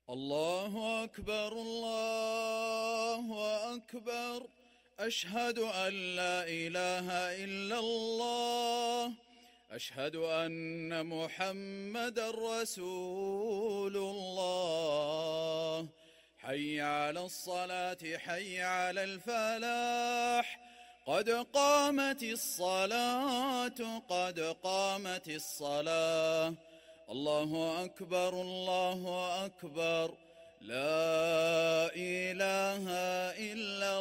الله أكبر الله أكبر، أشهد أن لا إله إلا الله، أشهد أن محمدا رسول الله. حي على الصلاة حي على الفلاح، قد قامت الصلاة قد قامت الصلاة. الله أكبر الله أكبر، لا إله إلا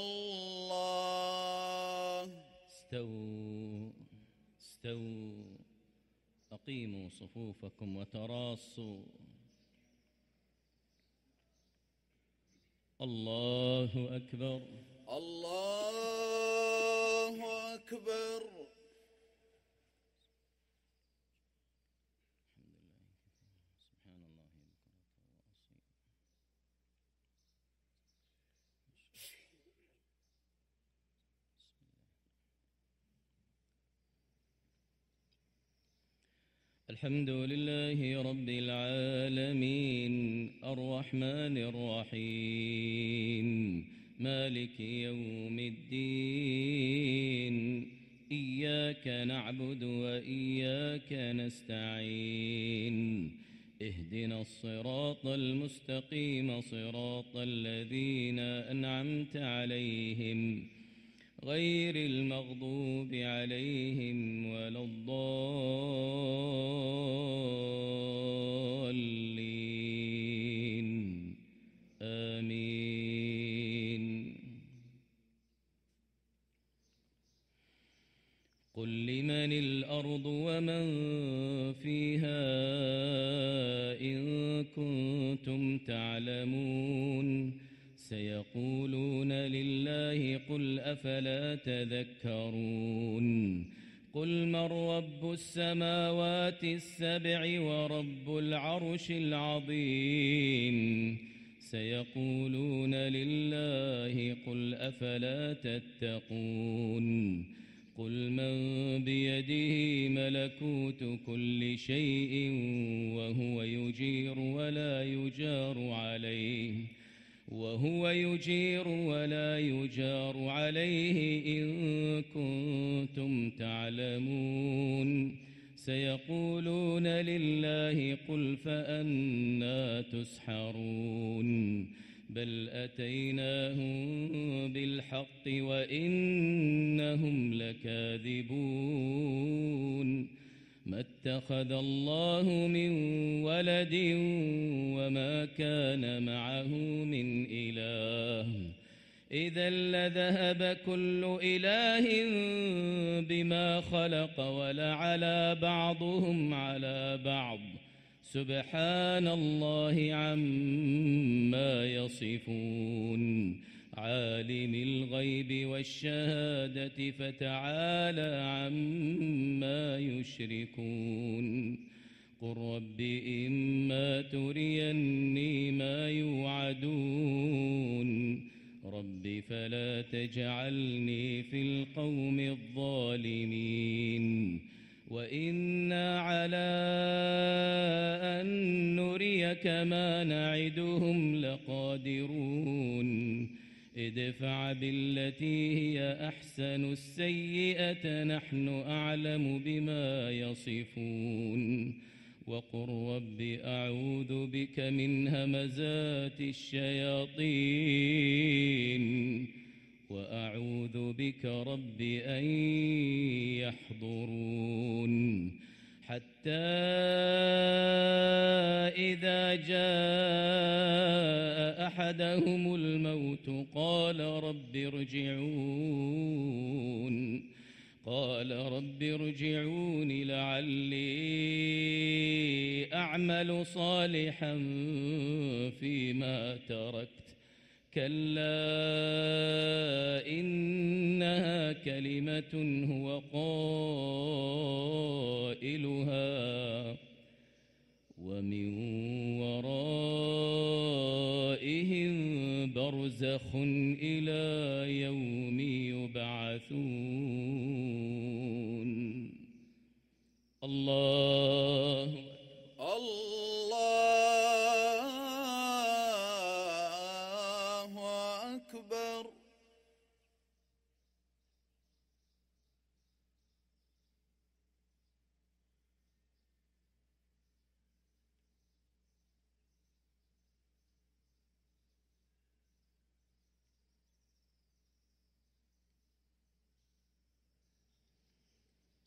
الله. استووا استووا، أقيموا صفوفكم وتراصوا. الله أكبر الله أكبر. سبحان الله بكرة وأصيلا. الحمد لله رب العالمين، الرحمن الرحيم، مالك يوم الدين. إياك نعبد وإياك نستعين، اهدنا الصراط المستقيم، صراط الذين أنعمت عليهم غير المغضوب عليهم ولا الضالين، آمين. قل لمن الأرض ومن فيها إن كنتم تعلمون، سيقولون لله، قل أفلا تذكرون. قل من رب السماوات السبع ورب العرش العظيم، سيقولون لله، قل أفلا تتقون. قل من بيده ملكوت كل شيء وهو يجير ولا يجار عليه إن كنتم تعلمون. سيقولون لله، قل فأنى تسحرون. بل أتيناهم بالحق وإنهم لكاذبون. ما اتخذ الله من ولد وما كان معه من إله، إذا لذهب كل إله بما خلق ولعلى بعضهم على بعض، سبحان الله عما يصفون. عالم الغيب والشهادة فتعالى عما يشركون. قل رب إما تريني ما يوعدون، رب فلا تجعلني في القوم الظالمين. وإنا على أن نريك ما نعدهم لقادرون. ادفع بالتي هي أحسن السيئة، نحن أعلم بما يصفون. وقل رب أعوذ بك من همزات الشياطين، وأعوذ بك رب أن يحضرون. حتى إذا جاء أحدهم الموت قال رب ارجعون لعلي أعمل صالحا فيما تركت. كلا إنها كلمة هو قائلها ومن ورائهم برزخ إلى يوم يبعثون. الله الله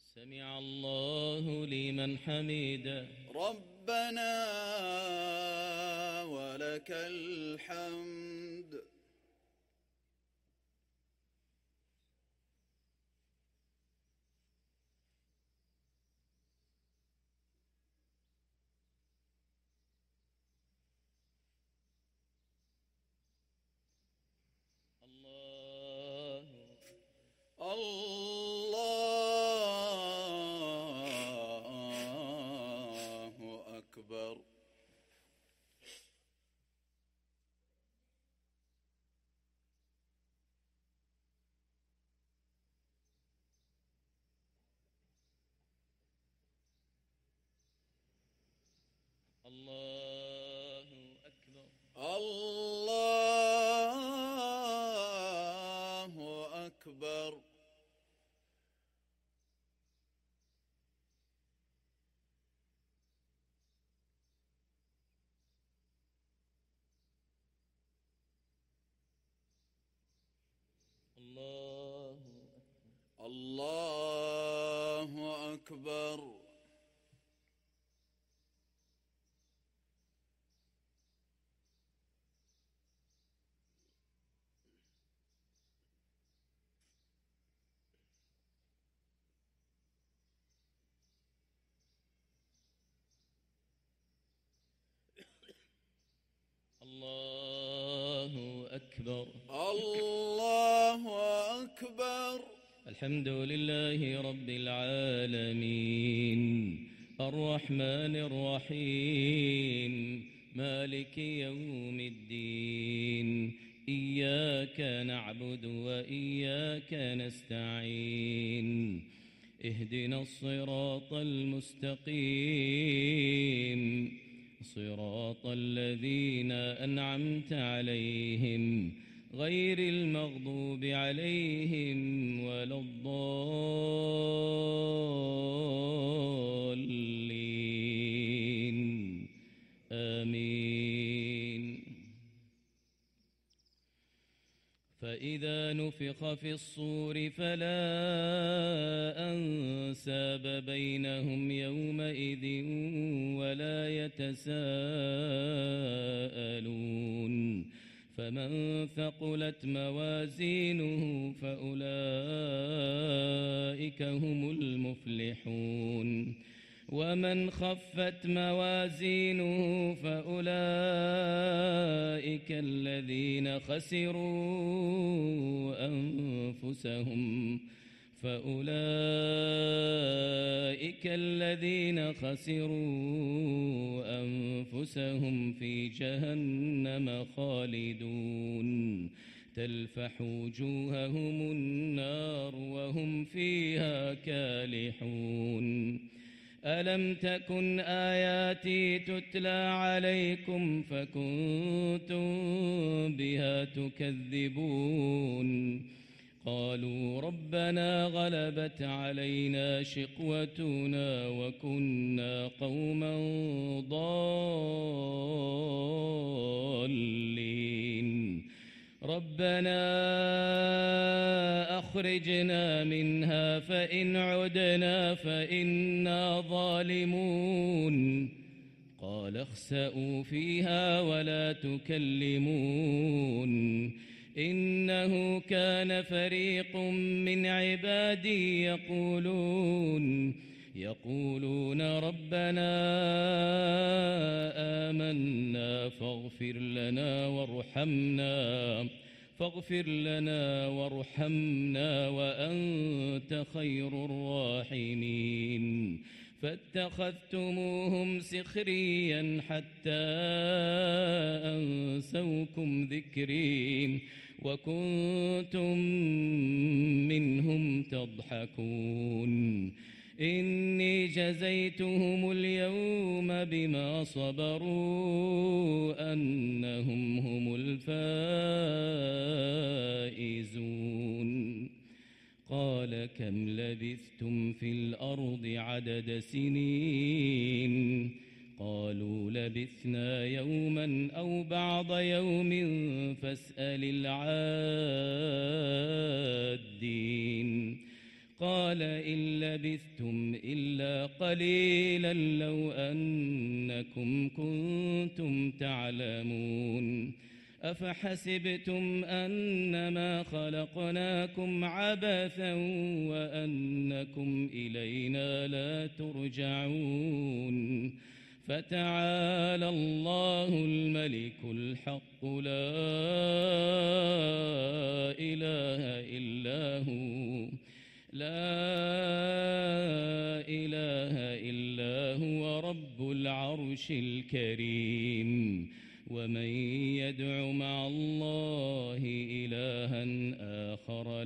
سمع الله لمن حمده ربنا ولك الحمد. الله أكبر. الله أكبر. الله أكبر. الله أكبر. الله أكبر. الله أكبر. الحمد لله رب العالمين الرحمن الرحيم مالك يوم الدين إياك نعبد وإياك نستعين اهدنا الصراط المستقيم صراط الذين أنعمت عليهم غير المغضوب عليهم ولا الضالين آمين. فإذا نفخ في الصور فلا أنساب بينهم يومئذ ولا يتساءلون فمن ثقلت موازينه فأولئك هم المفلحون ومن خفت موازينه فأولئك الذين خسروا أنفسهم في جهنم خالدون تلفح وجوههم النار وهم فيها كالحون ألم تكن آياتي تتلى عليكم فكنتم بها تكذبون قالوا ربنا غلبت علينا شقوتنا وكنا قوما ضالين ربنا أخرجنا منها فإن عدنا فإنا ظالمون قال اخسئوا فيها ولا تكلمون إنه كان فريق من عبادي يقولون ربنا آمنا فاغفر لنا وارحمنا وأنت خير الراحمين فاتخذتموهم سخريا حتى أنسوكم ذكري وكنتم منهم تضحكون إني جزيتهم اليوم بما صبروا أنهم هم الفائزون قال كم لبثتم في الأرض عدد سنين قالوا لبثنا يوما أو بعض يوم فاسأل العادين قال إن لبثتم إلا قليلا لو أنكم كنتم تعلمون أفحسبتم أنما خلقناكم عبثا وأنكم إلينا لا ترجعون فتعالى الله الملك الحق لا إله إلا هو رب العرش الكريم ومن يدع مع الله إلها آخر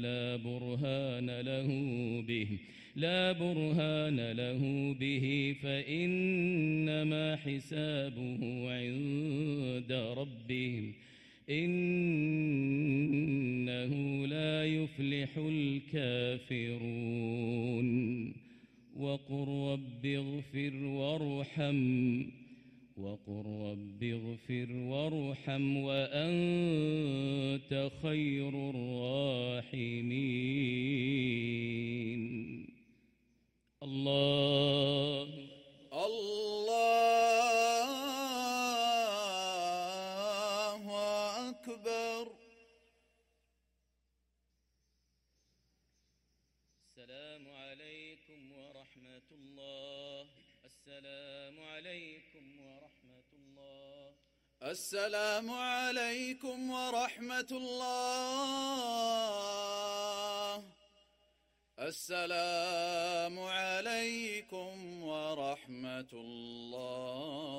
لا برهان له به فإنما حسابه عند ربه إنه لا يفلح الكافرون وقل رب اغفر وارحم وأنت خير الراحمين الله أكبر. السلام عليكم ورحمة الله. السلام عليكم ورحمة الله. السلام عليكم ورحمة الله. السلام عليكم ورحمة الله.